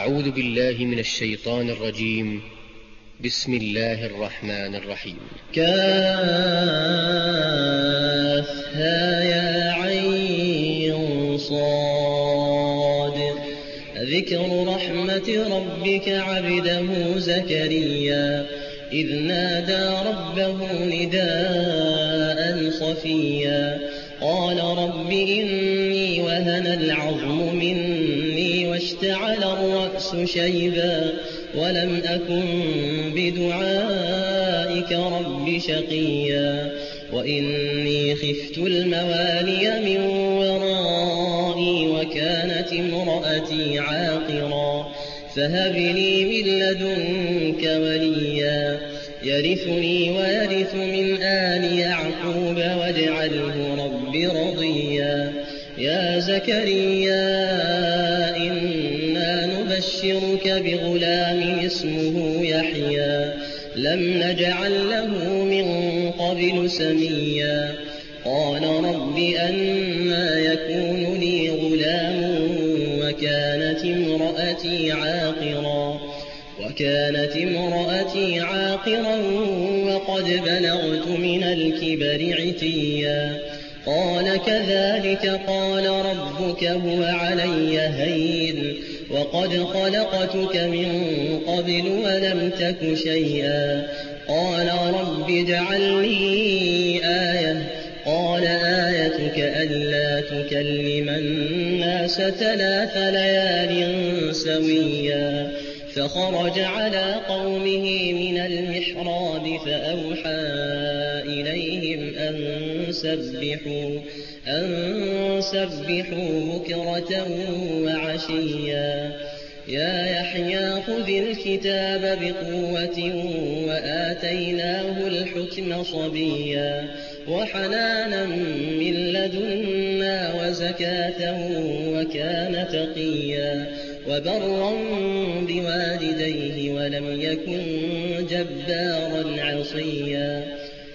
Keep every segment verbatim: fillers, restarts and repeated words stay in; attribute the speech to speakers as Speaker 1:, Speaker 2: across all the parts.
Speaker 1: أعوذ بالله من الشيطان الرجيم. بسم الله الرحمن الرحيم.
Speaker 2: كافها يا عين صاد. ذكر رحمة ربك عبده زكريا إذ نادى ربه نداء خفيا قال رب إني وهن العظم مني واشتعل الرأس شيبا ولم أكن بدعائك رب شقيا وإني خفت الموالي من ورائي وكانت امرأتي عاقرا فهب لي من لدنك وليا يرثني ويرث من آل يعقوب واجعله رب رضيا يا زكريا إنا نبشرك بغلام اسمه يحيى لم نجعل له من قبل سميا قال رب أنى يكون لي غلام وكانت امرأتي عاقرا وكانت امرأتي عاقرا وقد بلغت من الكبر عتيا قال كذلك قال ربك هو علي هين وقد خلقتك من قبل ولم تك شيئا قال رب اجعل لي آية قال آيتك ألا تكلم الناس ثلاث ليال سويا فخرج على قومه من المحراب فأوحى إليهم أن سبحوا أن سبحوا بكرة وعشيا يا يحيى خذ الكتاب بقوة وآتيناه الحكم صبيا وحنانا من لدنا وزكاة وكان تقيا وبرا بوالديه ولم يكن جبارا عصيا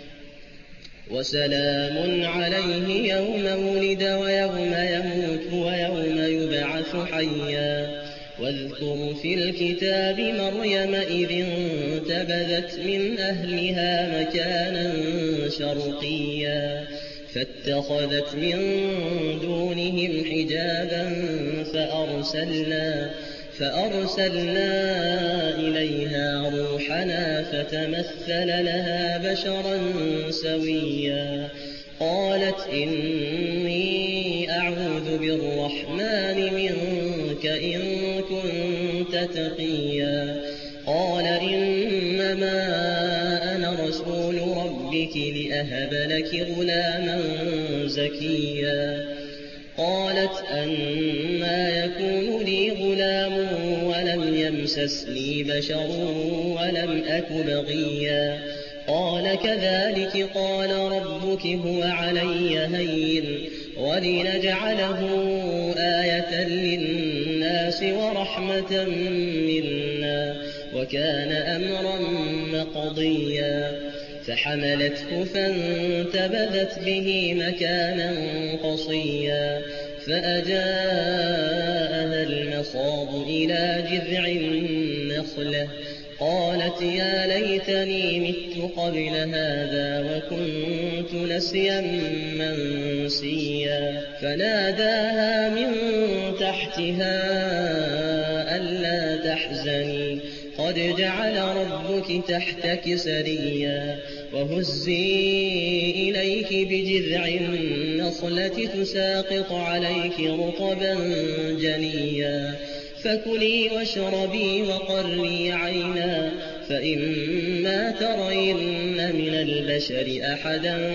Speaker 2: وسلام عليه يوم ولد ويوم يموت ويوم يبعث حيا واذكر في الكتاب مريم إذ انتبذت من أهلها مكانا شرقيا فاتخذت من دونهم حجابا فأرسلنا فأرسلنا إليها روحنا فتمثل لها بشرا سويا قالت إني أعوذ بالرحمن منك إن كنت تقيا قال إنما أنا رسول ربك لأهب لك غلاما زكيا قالت أنى يكون لي غلام ولم يمسسني بشر ولم أك بغيا قال كذلك قال ربك هو علي هين ولنجعله آية للناس ورحمة منا وكان أمرا مقضيا فحملته فانتبذت به مكانا قصيا فأجاءها المخاض إلى جذع النخلة قالت يا ليتني مت قبل هذا وكنت نسيا منسيا فناداها من تحتها ألا تحزني قد جعل ربك تحتك سريا وهزي إليك بجذع النخلة تساقط عليك رطبا جنيا فكلي واشربي وقري عينا فإما ترين من البشر أحدا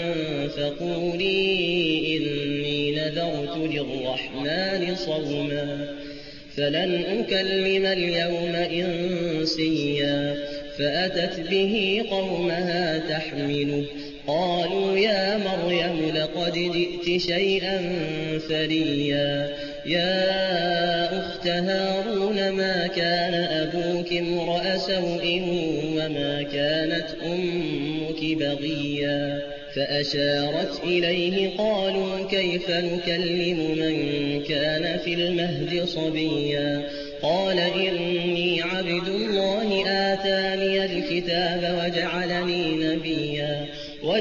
Speaker 2: فقولي إني نذرت للرحمن صوما فلن أكلم اليوم إنسيا فأتت به قومها تحمله قالوا يا مريم لقد جئت شيئا فريا يا أخت هارون ما كان أبوك امرأ سوء وما كانت أمك بغيا فأشارت إليه قالوا كيف نكلم من كان في المهد صبيا قال إن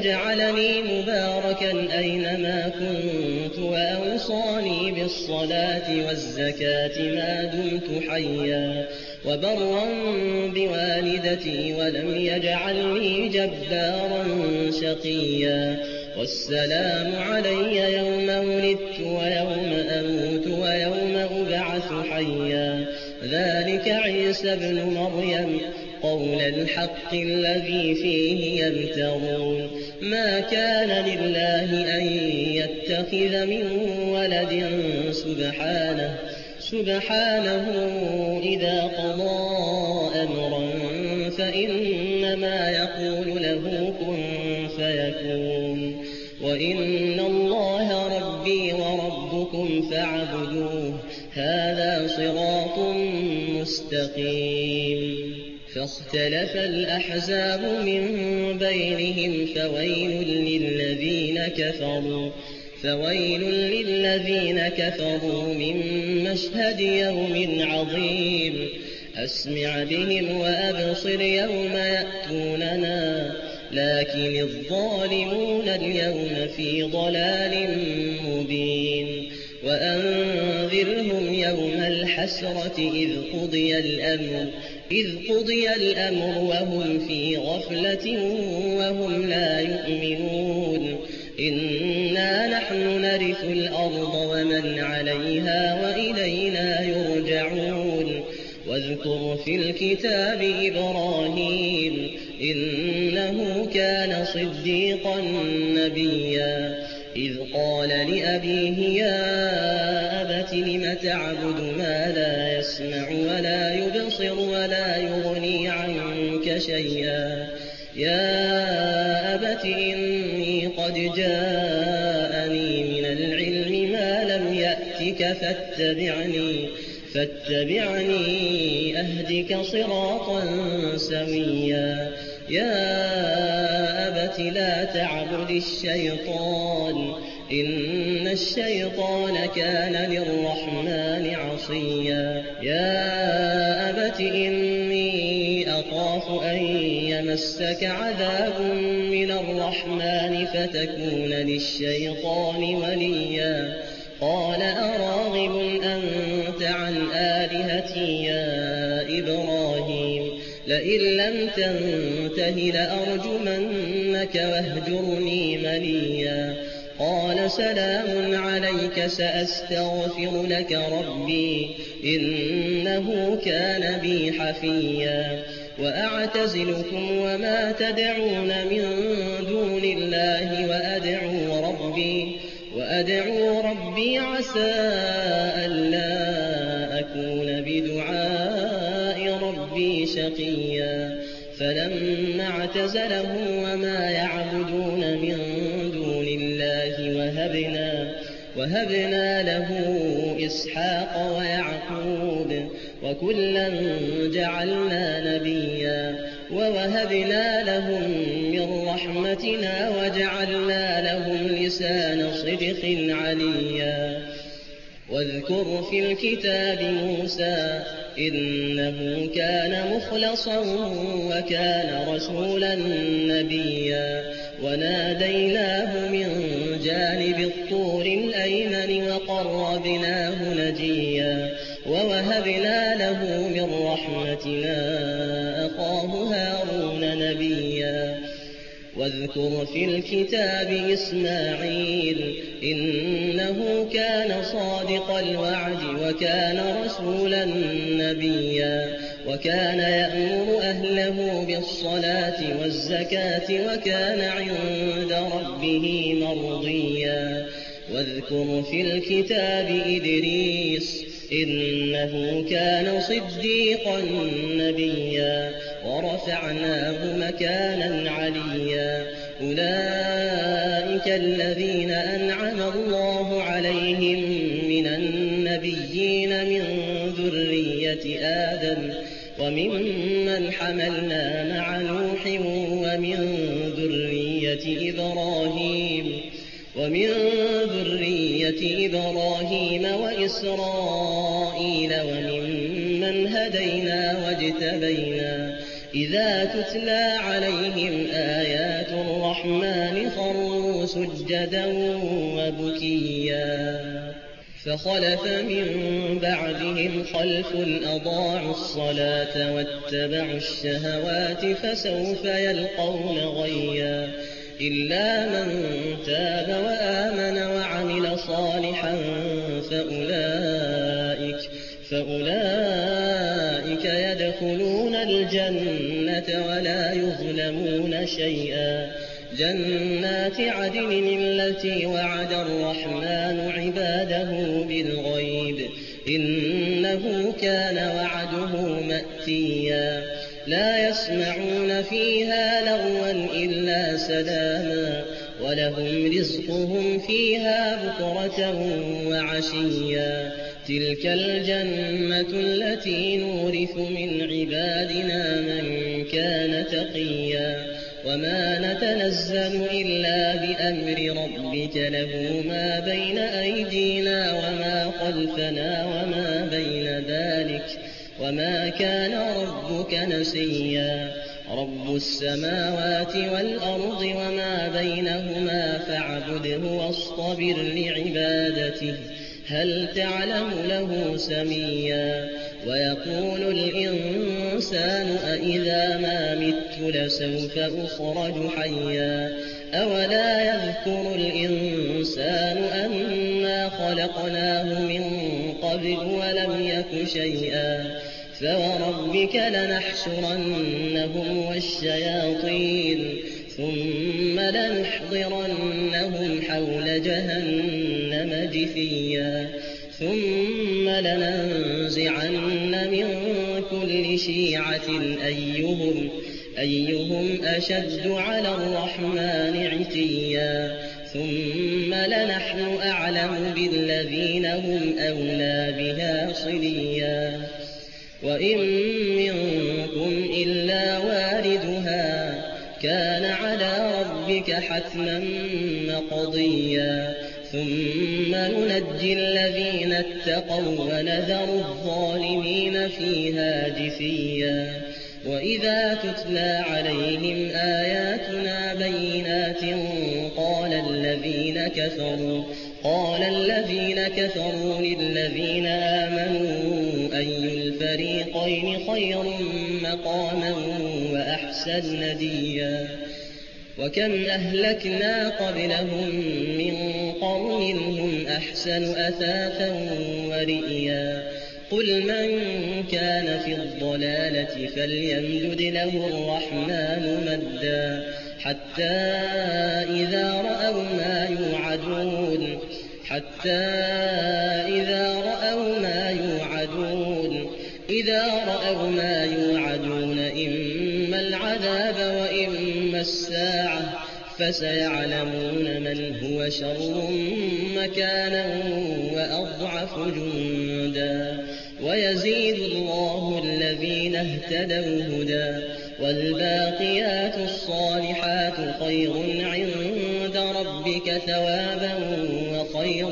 Speaker 2: وجعلني مباركا أينما كنت وأوصاني بالصلاة والزكاة ما دمت حيا وبرا بوالدتي ولم يجعلني جبارا شقيا والسلام علي يوم ولدت ويوم أموت ويوم أبعث حيا ذلك عيسى ابن مريم قول الحق الذي فيه يمترون ما كان لله أن يتخذ من ولد سبحانه سبحانه إذا قضى أمرا فإنما يقول له كن فيكون وإن الله ربي وربكم فاعبدوه هذا صراط مستقيم فاختلف الأحزاب من بينهم فويل للذين كفروا فويل للذين كفروا من مشهد يوم عظيم أسمع بهم وأبصر يوم يأتوننا لكن الظالمون اليوم في ضلال مبين وأنذرهم يوم الحسرة إذ قضي الأمر إذ قضي الأمر وهم في غفلة وهم لا يؤمنون إنا نحن نرث الأرض ومن عليها وإلينا يرجعون واذكر في الكتاب إبراهيم إنه كان صديقا نبيا إذ قال لأبيه يا أبت لم تعبد ما لا يسمع ولا يبصر ولا يغني عنك شيئا يا أبت إني قد جاءني من العلم ما لم يأتك فاتبعني فاتبعني أهدك صراطا سويا يا أبت لا تعبد الشيطان إن الشيطان كان للرحمن عصيا يا أبت إني أخاف أن يمسك عذاب من الرحمن فتكون للشيطان وليا قال أراغب أنت عن آلهتي يا إبراهيم لئن لم تنته لأرجمنك واهجرني مليا قال سلام عليك سأستغفر لك ربي إنه كان بي حفيا وأعتزلكم وما تدعون من دون الله وأدعو ربي وأدعو ربي عسى ألا أكون بدعاء ربي شقيا فلما اعتزلهم وما يعبدون من دون الله وهبنا وهبنا له إسحاق ويعقوب وكلا جعلنا نبيا ووهبنا لهم من رحمتنا وجعلنا لهم لسان صدق عليا واذكر في الكتاب موسى إنه كان مخلصا وكان رسولا نبيا وناديناه من جانب الطور الأيمن وقربناه نجيا ووهبنا له من رحمتنا أخاه هارون نبيا واذكر في الكتاب إسماعيل إنه كان صادق الوعد وكان رسولا نبيا وكان يأمر أهله بالصلاة والزكاة وكان عند ربه مرضيا واذكر في الكتاب إدريس إنه كان صديقا نبيا ورفعناه مكانا عليا أولئك الذين أنعم الله عليهم من النبيين من ذرية آدم وممن حملنا مع نوح ومن ذرية إبراهيم ومن ذرية إبراهيم وإسرائيل وممن هدينا واجتبينا إذا تتلى عليهم آيات الرحمن خروا سجدا وبكيا فخلف من بعدهم خلف أضاعوا الصلاة واتبعوا الشهوات فسوف يلقون غيا إلا من تاب وآمن وعمل صالحا فأولئك, فأولئك يدخلون الجنة ولا يظلمون شيئا جنات عدن التي وعد الرحمن عباده بالغيب إنه كان وعده مأتيا لا يسمعون فيها لغوا إلا سلاما ولهم رزقهم فيها بكرة وعشيا تلك الجنة التي نورث من عبادنا من كان تقيا وما نتنزل إلا بأمر ربك له ما بين أيدينا وما خلفنا وما بين ذلك وما كان ربك نسيا رب السماوات والأرض وما بينهما فاعبده واصطبر لعبادته هل تعلم له سميا ويقول الإنسان أإذا ما مت لسوف أخرج حيا أولا يذكر الإنسان أنا خلقناه من قبل ولم يك شيئا فوربك لنحشرنهم والشياطين ثم لنحضرنهم حول جهنم جثيا ثم لننزعن من كل شيعة أيهم, أيهم أشد على الرحمن عتيا ثم لنحن أعلم بالذين هم أولى بها صليا وإن منكم إلا واردها كان على ربك حتما مقضيا ثم ننجي الذين اتقوا ونذر الظالمين فيها جثيا وإذا تتلى عليهم آياتنا بينات قال الذين كفروا قال الذين كفروا للذين آمنوا أي الفريقين خير مقاما وأحسن نديا وكم أهلكنا قبلهم من قرن هم أحسن أثاثا ورئيا قل من كان في الضلالة فليمدد له الرحمن مدا حتى إذا رأوا ما يوعدون حتى إذا رأوا ما يوعدون إذا رأوا ما يوعدون إما العذاب وإما الساعة فسيعلمون من هو شر مكانا وأضعف جندا ويزيد الله الذين اهتدوا هدى والباقيات الصالحات خير عند ربك ثوابا وخير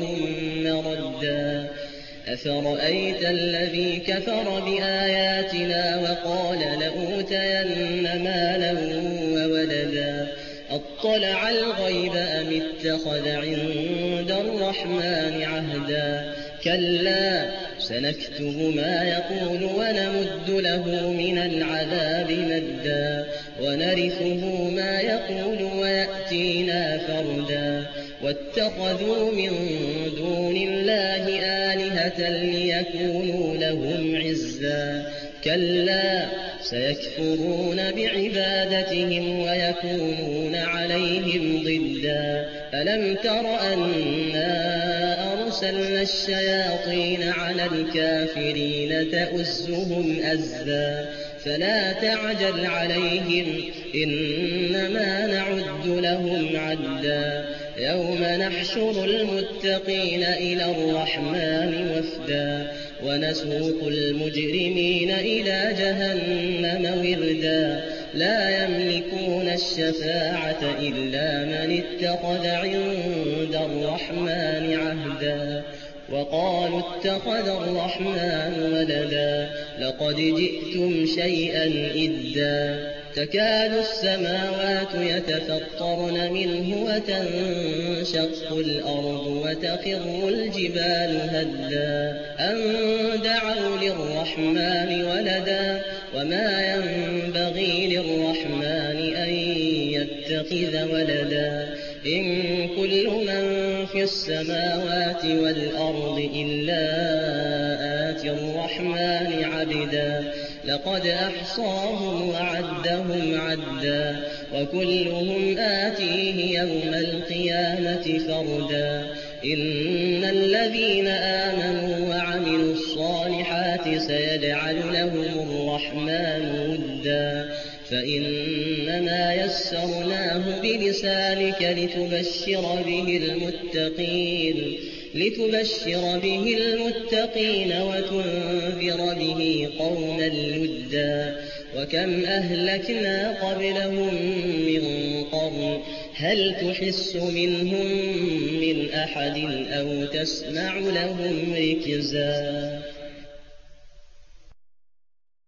Speaker 2: مردا أفرأيت الذي كفر بآياتنا وقال لأوتين مالا وولدا أطلع الغيب أم اتخذ عند الرحمن عهدا كلا سنكتب ما يقول ونمد له من العذاب مدا ونرثه ما يقول ويأتينا فردا واتخذوا من دون الله آلهة ليكونوا لهم عزا كلا سيكفرون بعبادتهم ويكونون عليهم ضدا ألم تر أنا أرسلنا الشياطين على الكافرين تؤزهم أزا فلا تعجل عليهم إنما نعد لهم عدا يوم نحشر المتقين إلى الرحمن وفدا ونسوق المجرمين إلى جهنم وردا لا يملكون الشفاعة إلا من اتخذ عند الرحمن عهدا وقالوا اتخذ الرحمن ولدا لقد جئتم شيئا إدا تكاد السماوات يتفطرن منه وتنشق الأرض وتخر الجبال هدا أن دعوا للرحمن ولدا وما ينبغي للرحمن أن يتخذ ولدا إن كل من في السماوات والأرض إلا آتي الرحمن عبدا لقد أحصاهم وعدهم عدا وكلهم آتيه يوم القيامة فردا إن الذين آمنوا وعملوا الصالحات سيجعل لهم الرحمن ودا فإنما يسرناه بلسانك لتبشر به المتقين لتبشر به المتقين وتنذر به قوما لدا وكم أهلكنا قبلهم من قرن هل تحس منهم من أحد أو تسمع لهم ركزا